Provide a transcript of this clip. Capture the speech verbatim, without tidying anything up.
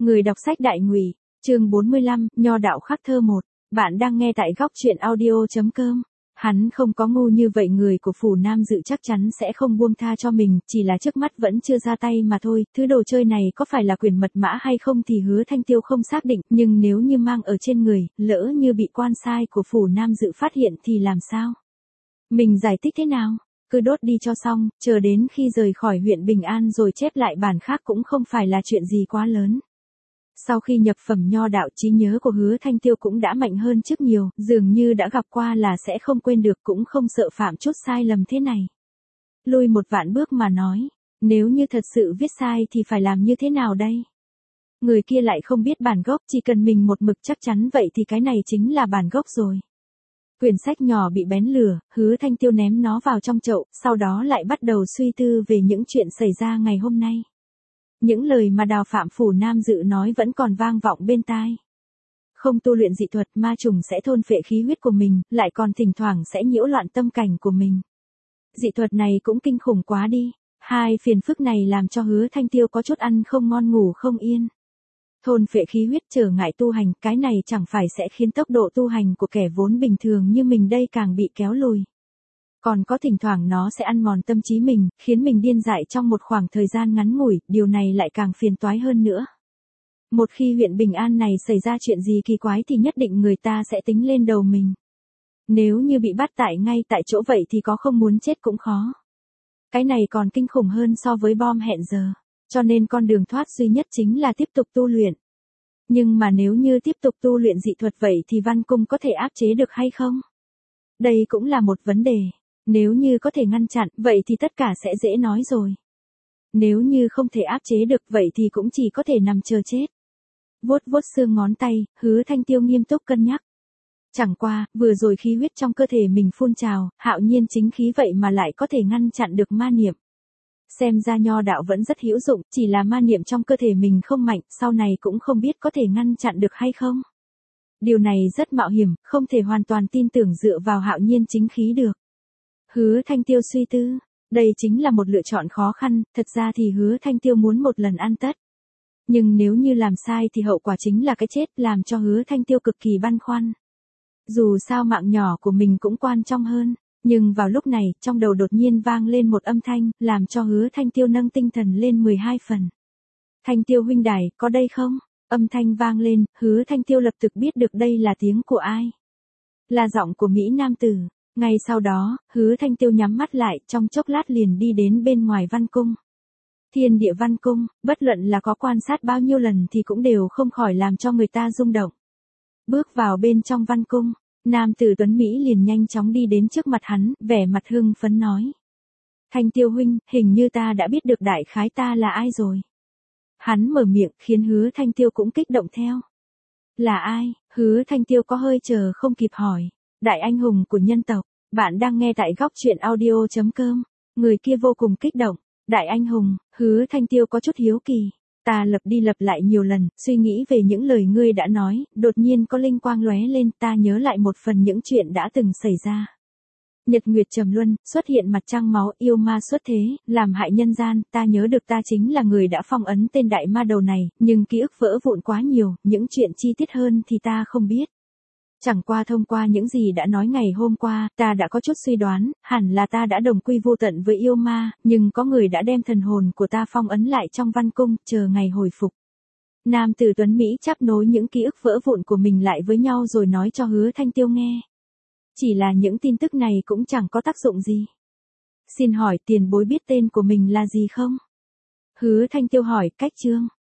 Người đọc sách Đại Ngụy, chương bốn mươi lăm, Nho đạo khắc thơ một. Bạn đang nghe tại góc truyện audio chấm com. Hắn không có ngu như vậy, người của Phủ Nam Dự chắc chắn sẽ không buông tha cho mình, chỉ là trước mắt vẫn chưa ra tay mà thôi. Thứ đồ chơi này có phải là quyền mật mã hay không thì Hứa Thanh Tiêu không xác định, nhưng nếu như mang ở trên người, lỡ như bị quan sai của Phủ Nam Dự phát hiện thì làm sao? Mình giải thích thế nào? Cứ đốt đi cho xong, chờ đến khi rời khỏi huyện Bình An rồi chép lại bản khác cũng không phải là chuyện gì quá lớn. Sau khi nhập phẩm nho đạo, trí nhớ của Hứa Thanh Tiêu cũng đã mạnh hơn trước nhiều, dường như đã gặp qua là sẽ không quên được, cũng không sợ phạm chút sai lầm thế này. Lùi một vạn bước mà nói, nếu như thật sự viết sai thì phải làm như thế nào đây? Người kia lại không biết bản gốc, chỉ cần mình một mực chắc chắn vậy thì cái này chính là bản gốc rồi. Quyển sách nhỏ bị bén lửa, Hứa Thanh Tiêu ném nó vào trong chậu, sau đó lại bắt đầu suy tư về những chuyện xảy ra ngày hôm nay. Những lời mà Đào Phạm Phủ Nam Dự nói vẫn còn vang vọng bên tai. Không tu luyện dị thuật, ma trùng sẽ thôn phệ khí huyết của mình, lại còn thỉnh thoảng sẽ nhiễu loạn tâm cảnh của mình. Dị thuật này cũng kinh khủng quá đi. Hai phiền phức này làm cho Hứa Thanh Tiêu có chút ăn không ngon ngủ không yên. Thôn phệ khí huyết trở ngại tu hành, cái này chẳng phải sẽ khiến tốc độ tu hành của kẻ vốn bình thường như mình đây càng bị kéo lùi. Còn có thỉnh thoảng nó sẽ ăn mòn tâm trí mình, khiến mình điên dại trong một khoảng thời gian ngắn ngủi, điều này lại càng phiền toái hơn nữa. Một khi huyện Bình An này xảy ra chuyện gì kỳ quái thì nhất định người ta sẽ tính lên đầu mình. Nếu như bị bắt tại ngay tại chỗ vậy thì có không muốn chết cũng khó. Cái này còn kinh khủng hơn so với bom hẹn giờ. Cho nên con đường thoát duy nhất chính là tiếp tục tu luyện. Nhưng mà nếu như tiếp tục tu luyện dị thuật vậy thì Văn Cung có thể áp chế được hay không? Đây cũng là một vấn đề. Nếu như có thể ngăn chặn, vậy thì tất cả sẽ dễ nói rồi. Nếu như không thể áp chế được vậy thì cũng chỉ có thể nằm chờ chết. Vuốt vuốt xương ngón tay, Hứa Thanh Tiêu nghiêm túc cân nhắc. Chẳng qua, vừa rồi khí huyết trong cơ thể mình phun trào, hạo nhiên chính khí vậy mà lại có thể ngăn chặn được ma niệm. Xem ra nho đạo vẫn rất hữu dụng, chỉ là ma niệm trong cơ thể mình không mạnh, sau này cũng không biết có thể ngăn chặn được hay không. Điều này rất mạo hiểm, không thể hoàn toàn tin tưởng dựa vào hạo nhiên chính khí được. Hứa Thanh Tiêu suy tư, đây chính là một lựa chọn khó khăn, thật ra thì Hứa Thanh Tiêu muốn một lần ăn tất. Nhưng nếu như làm sai thì hậu quả chính là cái chết, làm cho Hứa Thanh Tiêu cực kỳ băn khoăn. Dù sao mạng nhỏ của mình cũng quan trọng hơn. Nhưng vào lúc này, trong đầu đột nhiên vang lên một âm thanh, làm cho Hứa Thanh Tiêu nâng tinh thần lên mười hai phần. Thanh Tiêu huynh đài, có đây không? Âm thanh vang lên, Hứa Thanh Tiêu lập tức biết được đây là tiếng của ai. Là giọng của Mỹ nam tử. Ngay sau đó, Hứa Thanh Tiêu nhắm mắt lại, trong chốc lát liền đi đến bên ngoài Văn Cung. Thiên Địa Văn Cung, bất luận là có quan sát bao nhiêu lần thì cũng đều không khỏi làm cho người ta rung động. Bước vào bên trong Văn Cung. Nam tử Tuấn Mỹ liền nhanh chóng đi đến trước mặt hắn, vẻ mặt hưng phấn nói. Thanh Tiêu huynh, hình như ta đã biết được đại khái ta là ai rồi. Hắn mở miệng, khiến Hứa Thanh Tiêu cũng kích động theo. Là ai? Hứa Thanh Tiêu có hơi chờ không kịp hỏi. Đại anh hùng của nhân tộc, bạn đang nghe tại góc truyện audio chấm com. Người kia vô cùng kích động. Đại anh hùng, Hứa Thanh Tiêu có chút hiếu kỳ. Ta lặp đi lặp lại nhiều lần, suy nghĩ về những lời ngươi đã nói, đột nhiên có linh quang lóe lên, ta nhớ lại một phần những chuyện đã từng xảy ra. Nhật nguyệt trầm luân, xuất hiện mặt trăng máu, yêu ma xuất thế, làm hại nhân gian, ta nhớ được ta chính là người đã phong ấn tên đại ma đầu này, nhưng ký ức vỡ vụn quá nhiều, những chuyện chi tiết hơn thì ta không biết. Chẳng qua thông qua những gì đã nói ngày hôm qua, ta đã có chút suy đoán, hẳn là ta đã đồng quy vô tận với yêu ma, nhưng có người đã đem thần hồn của ta phong ấn lại trong Văn Cung, chờ ngày hồi phục. Nam tử Tuấn Mỹ chắp nối những ký ức vỡ vụn của mình lại với nhau rồi nói cho Hứa Thanh Tiêu nghe. Chỉ là những tin tức này cũng chẳng có tác dụng gì. Xin hỏi tiền bối biết tên của mình là gì không? Hứa Thanh Tiêu hỏi, cách chương.